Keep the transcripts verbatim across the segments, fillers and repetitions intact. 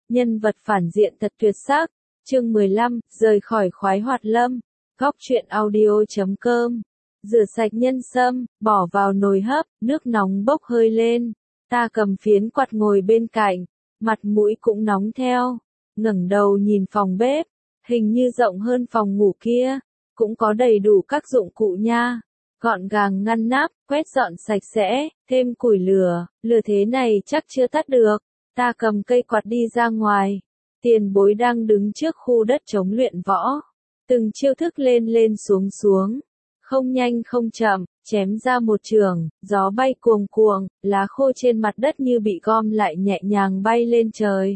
nhân vật phản diện thật tuyệt sắc. Chương mười lăm, rời khỏi khoái hoạt lâm. Góc truyện audio chấm com. Rửa sạch nhân sâm, bỏ vào nồi hấp, nước nóng bốc hơi lên. Ta cầm phiến quạt ngồi bên cạnh, mặt mũi cũng nóng theo. Ngẩng đầu nhìn phòng bếp, hình như rộng hơn phòng ngủ kia, cũng có đầy đủ các dụng cụ nha. Gọn gàng ngăn nắp, quét dọn sạch sẽ, thêm củi lửa, lửa thế này chắc chưa tắt được. Ta cầm cây quạt đi ra ngoài. Tiền Bối đang đứng trước khu đất trống luyện võ. Từng chiêu thức lên lên xuống xuống. Không nhanh không chậm, chém ra một trường, gió bay cuồng cuồng, lá khô trên mặt đất như bị gom lại nhẹ nhàng bay lên trời.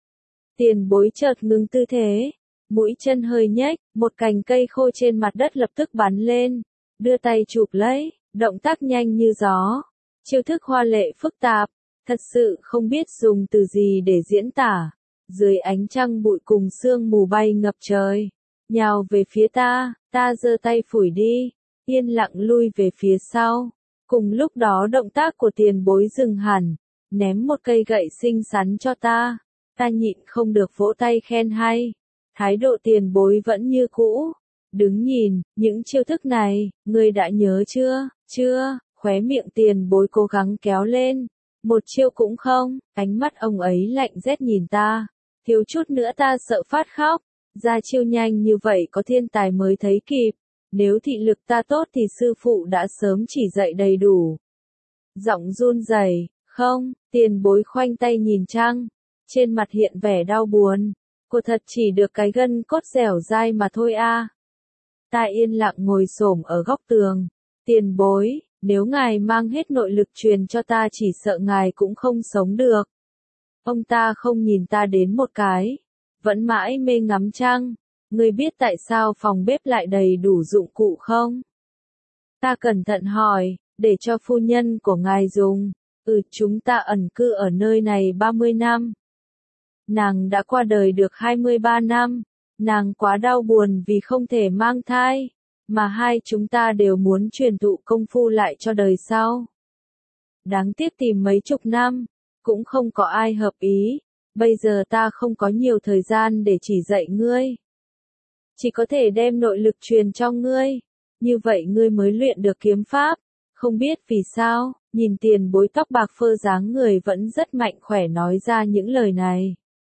Tiền Bối chợt ngừng tư thế, mũi chân hơi nhếch, một cành cây khô trên mặt đất lập tức bắn lên, đưa tay chụp lấy, động tác nhanh như gió. Chiêu thức hoa lệ phức tạp, thật sự không biết dùng từ gì để diễn tả. Dưới ánh trăng bụi cùng sương mù bay ngập trời, nhào về phía ta, ta giơ tay phủi đi, yên lặng lui về phía sau. Cùng lúc đó động tác của Tiền Bối dừng hẳn, ném một cây gậy xinh xắn cho ta. Ta nhịn không được vỗ tay khen hay. Thái độ Tiền Bối vẫn như cũ. Đứng nhìn, những chiêu thức này, ngươi đã nhớ chưa? Chưa, khóe miệng Tiền Bối cố gắng kéo lên. Một chiêu cũng không, ánh mắt ông ấy lạnh rét nhìn ta. Thiếu chút nữa ta sợ phát khóc. Ra chiêu nhanh như vậy có thiên tài mới thấy kịp. Nếu thị lực ta tốt thì sư phụ đã sớm chỉ dạy đầy đủ. Giọng run rẩy, không, Tiền Bối khoanh tay nhìn trăng. Trên mặt hiện vẻ đau buồn. Cô thật chỉ được cái gân cốt dẻo dai mà thôi a. Ta yên lặng ngồi xổm ở góc tường. Tiền Bối, nếu ngài mang hết nội lực truyền cho ta chỉ sợ ngài cũng không sống được. Ông ta không nhìn ta đến một cái. Vẫn mãi mê ngắm trăng. Ngươi biết tại sao phòng bếp lại đầy đủ dụng cụ không? Ta cẩn thận hỏi, để cho phu nhân của ngài dùng. Ừ, chúng ta ẩn cư ở nơi này ba mươi năm. Nàng đã qua đời được hai mươi ba năm. Nàng quá đau buồn vì không thể mang thai. Mà hai chúng ta đều muốn truyền thụ công phu lại cho đời sau. Đáng tiếc tìm mấy chục năm, cũng không có ai hợp ý. Bây giờ ta không có nhiều thời gian để chỉ dạy ngươi. Chỉ có thể đem nội lực truyền cho ngươi. Như vậy ngươi mới luyện được kiếm pháp. Không biết vì sao, nhìn Tiền Bối tóc bạc phơ dáng người vẫn rất mạnh khỏe nói ra những lời này.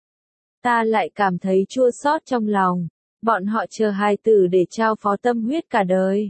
Ta lại cảm thấy chua xót trong lòng. Bọn họ chờ hài tử để trao phó tâm huyết cả đời.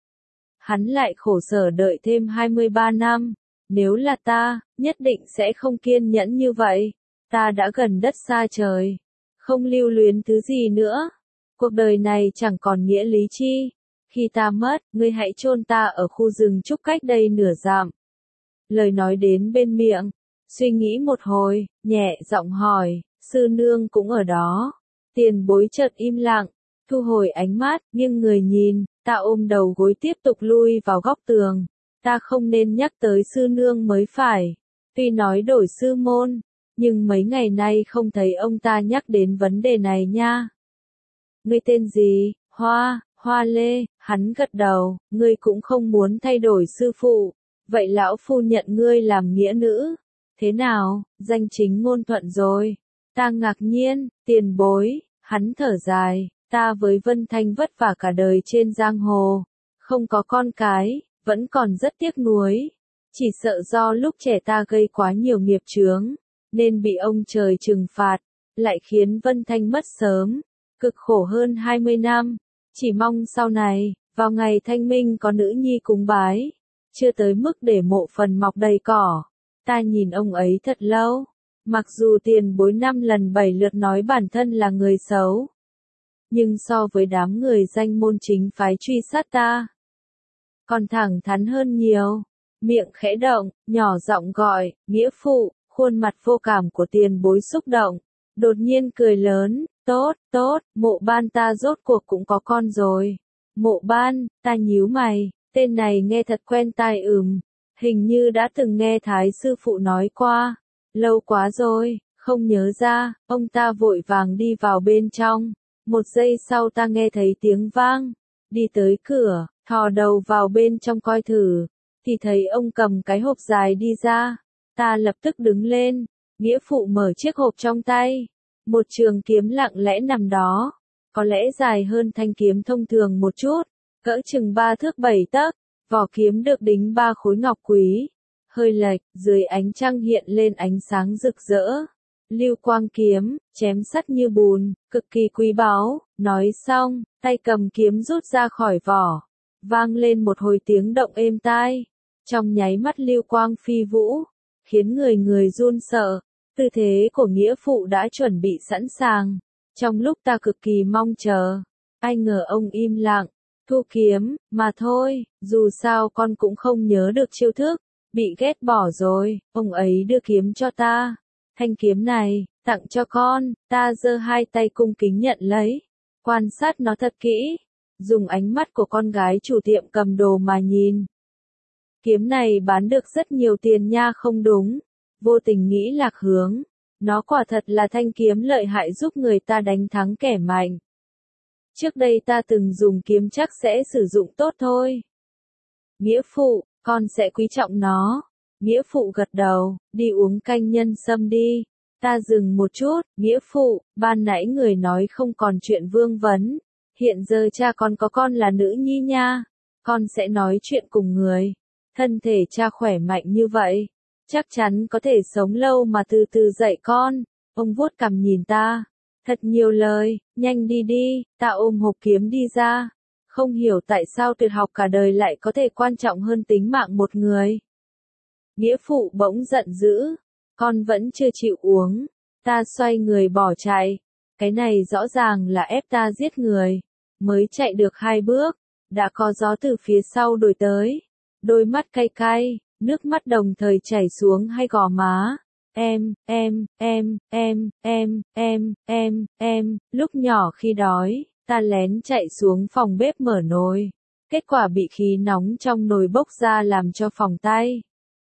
Hắn lại khổ sở đợi thêm hai mươi ba năm. Nếu là ta, nhất định sẽ không kiên nhẫn như vậy. Ta đã gần đất xa trời. Không lưu luyến thứ gì nữa. Cuộc đời này chẳng còn nghĩa lý chi. Khi ta mất, ngươi hãy chôn ta ở khu rừng trúc cách đây nửa dặm. Lời nói đến bên miệng. Suy nghĩ một hồi, nhẹ giọng hỏi, sư nương cũng ở đó. Tiền Bối chợt im lặng, thu hồi ánh mắt, nghiêng người nhìn, ta ôm đầu gối tiếp tục lui vào góc tường. Ta không nên nhắc tới sư nương mới phải. Tuy nói đổi sư môn, nhưng mấy ngày nay không thấy ông ta nhắc đến vấn đề này nha. Ngươi tên gì? Hoa, Hoa Lê, hắn gật đầu, ngươi cũng không muốn thay đổi sư phụ. Vậy lão phu nhận ngươi làm nghĩa nữ. Thế nào, danh chính ngôn thuận rồi. Ta ngạc nhiên, Tiền Bối, hắn thở dài, ta với Vân Thanh vất vả cả đời trên giang hồ. Không có con cái, vẫn còn rất tiếc nuối. Chỉ sợ do lúc trẻ ta gây quá nhiều nghiệp chướng, nên bị ông trời trừng phạt, lại khiến Vân Thanh mất sớm. Cực khổ hơn hai mươi năm, chỉ mong sau này, vào ngày thanh minh có nữ nhi cúng bái, chưa tới mức để mộ phần mọc đầy cỏ. Ta nhìn ông ấy thật lâu, mặc dù Tiền Bối năm lần bảy lượt nói bản thân là người xấu, nhưng so với đám người danh môn chính phái truy sát ta, còn thẳng thắn hơn nhiều. Miệng khẽ động, nhỏ giọng gọi, nghĩa phụ, khuôn mặt vô cảm của Tiền Bối xúc động, đột nhiên cười lớn. Tốt, tốt, Mộ Ban ta rốt cuộc cũng có con rồi. Mộ Ban, ta nhíu mày, tên này nghe thật quen tai ừm, hình như đã từng nghe Thái sư phụ nói qua. Lâu quá rồi, không nhớ ra, ông ta vội vàng đi vào bên trong. Một giây sau ta nghe thấy tiếng vang, đi tới cửa, thò đầu vào bên trong coi thử, thì thấy ông cầm cái hộp dài đi ra. Ta lập tức đứng lên, nghĩa phụ mở chiếc hộp trong tay, Một trường kiếm lặng lẽ nằm đó, có lẽ dài hơn thanh kiếm thông thường một chút, cỡ chừng ba thước bảy tấc, vỏ kiếm được đính ba khối ngọc quý, hơi lệch, dưới ánh trăng hiện lên ánh sáng rực rỡ. Lưu quang kiếm, chém sắt như bùn, cực kỳ quý báu, nói xong, tay cầm kiếm rút ra khỏi vỏ, vang lên một hồi tiếng động êm tai. Trong nháy mắt lưu quang phi vũ, khiến người người run sợ. Tư thế của nghĩa phụ đã chuẩn bị sẵn sàng. Trong lúc ta cực kỳ mong chờ, ai ngờ ông im lặng, thu kiếm, mà thôi, dù sao con cũng không nhớ được chiêu thức, bị ghét bỏ rồi, ông ấy đưa kiếm cho ta. Thanh kiếm này, tặng cho con, ta giơ hai tay cung kính nhận lấy, quan sát nó thật kỹ, dùng ánh mắt của con gái chủ tiệm cầm đồ mà nhìn. Kiếm này bán được rất nhiều tiền nha không đúng, vô tình nghĩ lạc hướng, nó quả thật là thanh kiếm lợi hại giúp người ta đánh thắng kẻ mạnh. Trước đây ta từng dùng kiếm chắc sẽ sử dụng tốt thôi. Nghĩa phụ, con sẽ quý trọng nó. Nghĩa phụ gật đầu, đi uống canh nhân sâm đi. Ta dừng một chút, nghĩa phụ, ban nãy người nói không còn chuyện vương vấn. Hiện giờ cha con có con là nữ nhi nha. Con sẽ nói chuyện cùng người. Thân thể cha khỏe mạnh như vậy, chắc chắn có thể sống lâu mà từ từ dạy con. Ông vuốt cằm nhìn ta. Thật nhiều lời, nhanh đi đi, ta ôm hộp kiếm đi ra. Không hiểu tại sao tuyệt học cả đời lại có thể quan trọng hơn tính mạng một người. Nghĩa phụ bỗng giận dữ, con vẫn chưa chịu uống. Ta xoay người bỏ chạy, cái này rõ ràng là ép ta giết người. Mới chạy được hai bước, đã có gió từ phía sau đuổi tới. Đôi mắt cay cay, nước mắt đồng thời chảy xuống hai gò má. Em, em, em, em, em, em, em, em, lúc nhỏ khi đói, ta lén chạy xuống phòng bếp mở nồi. Kết quả bị khí nóng trong nồi bốc ra làm cho phỏng tay.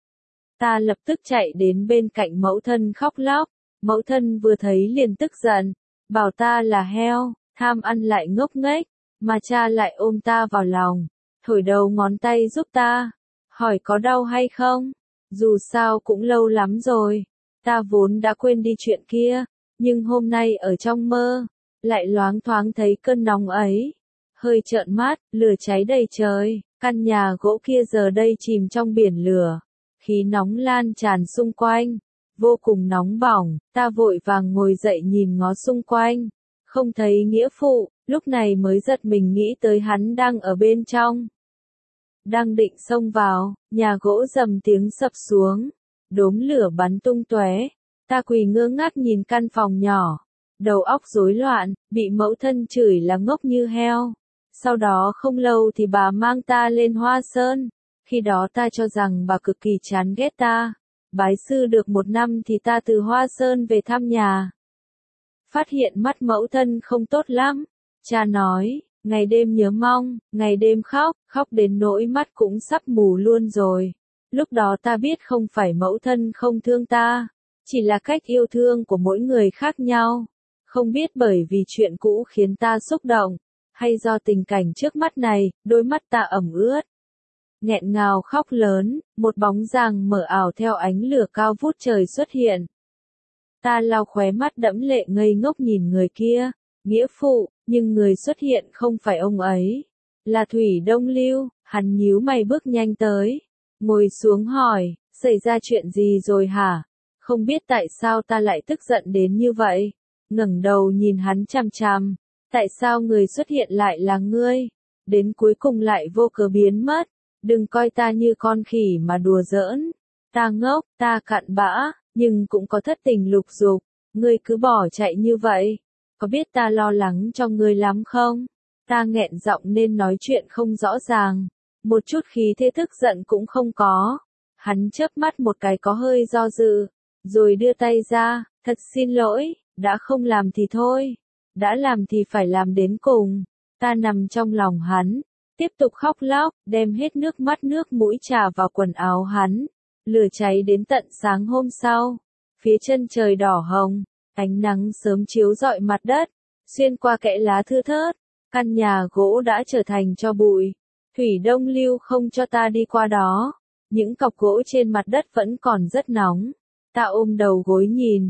Ta lập tức chạy đến bên cạnh mẫu thân khóc lóc. Mẫu thân vừa thấy liền tức giận, bảo ta là heo, tham ăn lại ngốc nghếch, mà cha lại ôm ta vào lòng, thổi đầu ngón tay giúp ta, hỏi có đau hay không, dù sao cũng lâu lắm rồi, ta vốn đã quên đi chuyện kia, nhưng hôm nay ở trong mơ, lại loáng thoáng thấy cơn nóng ấy, hơi trợn mắt, lửa cháy đầy trời, căn nhà gỗ kia giờ đây chìm trong biển lửa, khí nóng lan tràn xung quanh. Vô cùng nóng bỏng, ta vội vàng ngồi dậy nhìn ngó xung quanh, không thấy nghĩa phụ, lúc này mới giật mình nghĩ tới hắn đang ở bên trong. Đang định xông vào, nhà gỗ rầm tiếng sập xuống, đốm lửa bắn tung tóe, ta quỳ ngơ ngác nhìn căn phòng nhỏ, đầu óc rối loạn, bị mẫu thân chửi là ngốc như heo. Sau đó không lâu thì bà mang ta lên Hoa Sơn, khi đó ta cho rằng bà cực kỳ chán ghét ta. Bái sư được một năm thì ta từ Hoa Sơn về thăm nhà. Phát hiện mắt mẫu thân không tốt lắm. Cha nói, ngày đêm nhớ mong, ngày đêm khóc, khóc đến nỗi mắt cũng sắp mù luôn rồi. Lúc đó ta biết không phải mẫu thân không thương ta, chỉ là cách yêu thương của mỗi người khác nhau. Không biết bởi vì chuyện cũ khiến ta xúc động, hay do tình cảnh trước mắt này, đôi mắt ta ẩm ướt. Nghẹn ngào khóc lớn, một bóng dáng mở ảo theo ánh lửa cao vút trời xuất hiện. Ta lau khóe mắt đẫm lệ ngây ngốc nhìn người kia, nghĩa phụ, nhưng người xuất hiện không phải ông ấy, là Thủy Đông Lưu. Hắn nhíu mày bước nhanh tới, ngồi xuống hỏi, xảy ra chuyện gì rồi hả? Không biết tại sao ta lại tức giận đến như vậy, ngẩng đầu nhìn hắn chằm chằm, tại sao người xuất hiện lại là ngươi, đến cuối cùng lại vô cớ biến mất. Đừng coi ta như con khỉ mà đùa giỡn. Ta ngốc, ta cặn bã, nhưng cũng có thất tình lục dục. Ngươi cứ bỏ chạy như vậy. Có biết ta lo lắng cho ngươi lắm không? Ta nghẹn giọng nên nói chuyện không rõ ràng. Một chút khí thế tức giận cũng không có. Hắn chớp mắt một cái có hơi do dự. Rồi đưa tay ra, thật xin lỗi, đã không làm thì thôi. Đã làm thì phải làm đến cùng. Ta nằm trong lòng hắn. Tiếp tục khóc lóc, đem hết nước mắt nước mũi trà vào quần áo hắn. Lửa cháy đến tận sáng hôm sau. Phía chân trời đỏ hồng, ánh nắng sớm chiếu rọi mặt đất, xuyên qua kẽ lá thưa thớt. Căn nhà gỗ đã trở thành tro bụi. Thủy Đông Lưu không cho ta đi qua đó. Những cọc gỗ trên mặt đất vẫn còn rất nóng. Ta ôm đầu gối nhìn.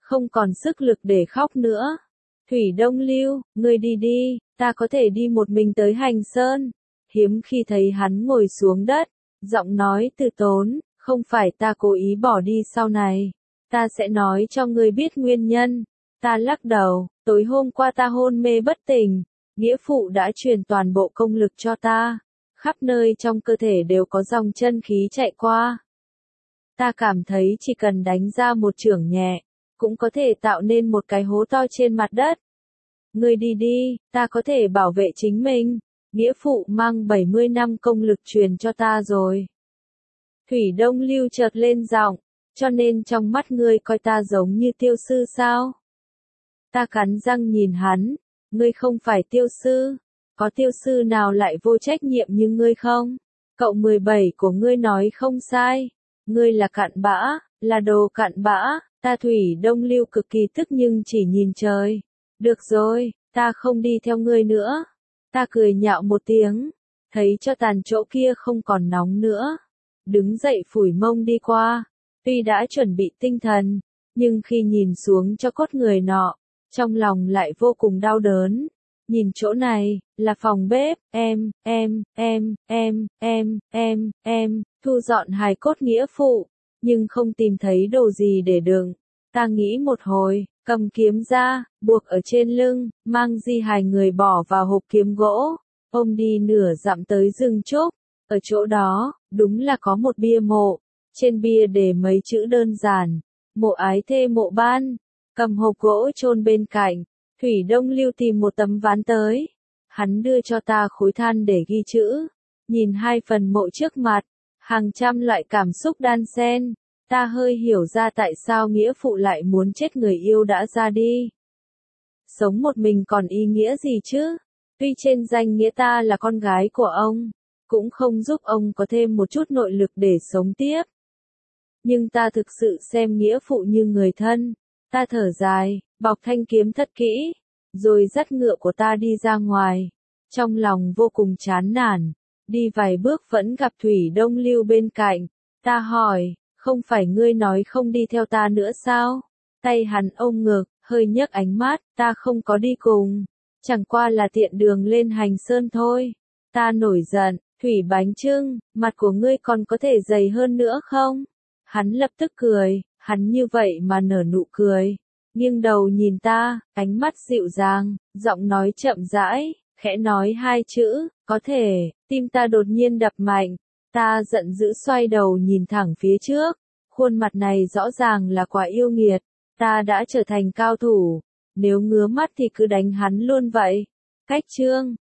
không còn sức lực để khóc nữa. Thủy Đông Lưu, ngươi đi đi, ta có thể đi một mình tới Hành Sơn. Hiếm khi thấy hắn ngồi xuống đất, giọng nói từ tốn, không phải ta cố ý bỏ đi sau này. Ta sẽ nói cho ngươi biết nguyên nhân. Ta lắc đầu, tối hôm qua ta hôn mê bất tỉnh, nghĩa phụ đã truyền toàn bộ công lực cho ta. Khắp nơi trong cơ thể đều có dòng chân khí chạy qua. Ta cảm thấy chỉ cần đánh ra một chưởng nhẹ, cũng có thể tạo nên một cái hố to trên mặt đất. Ngươi đi đi, ta có thể bảo vệ chính mình. Nghĩa phụ mang bảy mươi năm công lực truyền cho ta rồi. Thủy Đông Lưu chợt lên giọng, cho nên trong mắt ngươi coi ta giống như tiêu sư sao? Ta cắn răng nhìn hắn, ngươi không phải tiêu sư, có tiêu sư nào lại vô trách nhiệm như ngươi không? Cậu mười bảy của ngươi nói không sai, ngươi là cặn bã, là đồ cặn bã. Ta Thủy Đông Lưu cực kỳ tức nhưng chỉ nhìn trời. Được rồi, ta không đi theo ngươi nữa. Ta cười nhạo một tiếng, thấy cho tàn chỗ kia không còn nóng nữa. Đứng dậy phủi mông đi qua, tuy đã chuẩn bị tinh thần, nhưng khi nhìn xuống cho cốt người nọ, trong lòng lại vô cùng đau đớn. Nhìn chỗ này, là phòng bếp, em, em, em, em, em, em, em, thu dọn hài cốt nghĩa phụ, nhưng không tìm thấy đồ gì để đựng. Ta nghĩ một hồi, cầm kiếm ra, buộc ở trên lưng, mang di hài người bỏ vào hộp kiếm gỗ, ôm đi nửa dặm tới rừng trúc. Ở chỗ đó, đúng là có một bia mộ, trên bia để mấy chữ đơn giản, mộ ái thê mộ ban, cầm hộp gỗ chôn bên cạnh. Thủy Đông Lưu tìm một tấm ván tới, hắn đưa cho ta khối than để ghi chữ, nhìn hai phần mộ trước mặt, hàng trăm loại cảm xúc đan xen. Ta hơi hiểu ra tại sao nghĩa phụ lại muốn chết người yêu đã ra đi. Sống một mình còn ý nghĩa gì chứ? Tuy trên danh nghĩa ta là con gái của ông, cũng không giúp ông có thêm một chút nội lực để sống tiếp. Nhưng ta thực sự xem nghĩa phụ như người thân. Ta thở dài, bọc thanh kiếm thật kỹ, rồi dắt ngựa của ta đi ra ngoài. Trong lòng vô cùng chán nản, đi vài bước vẫn gặp Thủy Đông Lưu bên cạnh. Ta hỏi, không phải ngươi nói không đi theo ta nữa sao? Tay hắn ôm ngực, hơi nhấc ánh mắt, ta không có đi cùng. Chẳng qua là tiện đường lên Hành Sơn thôi. Ta nổi giận, Thủy Bánh Chưng, mặt của ngươi còn có thể dày hơn nữa không? Hắn lập tức cười, hắn như vậy mà nở nụ cười. Nghiêng đầu nhìn ta, ánh mắt dịu dàng, giọng nói chậm rãi, khẽ nói hai chữ, có thể. Tim ta đột nhiên đập mạnh. Ta giận dữ xoay đầu nhìn thẳng phía trước. Khuôn mặt này rõ ràng là quả yêu nghiệt. Ta đã trở thành cao thủ. Nếu ngứa mắt thì cứ đánh hắn luôn vậy. Cách chương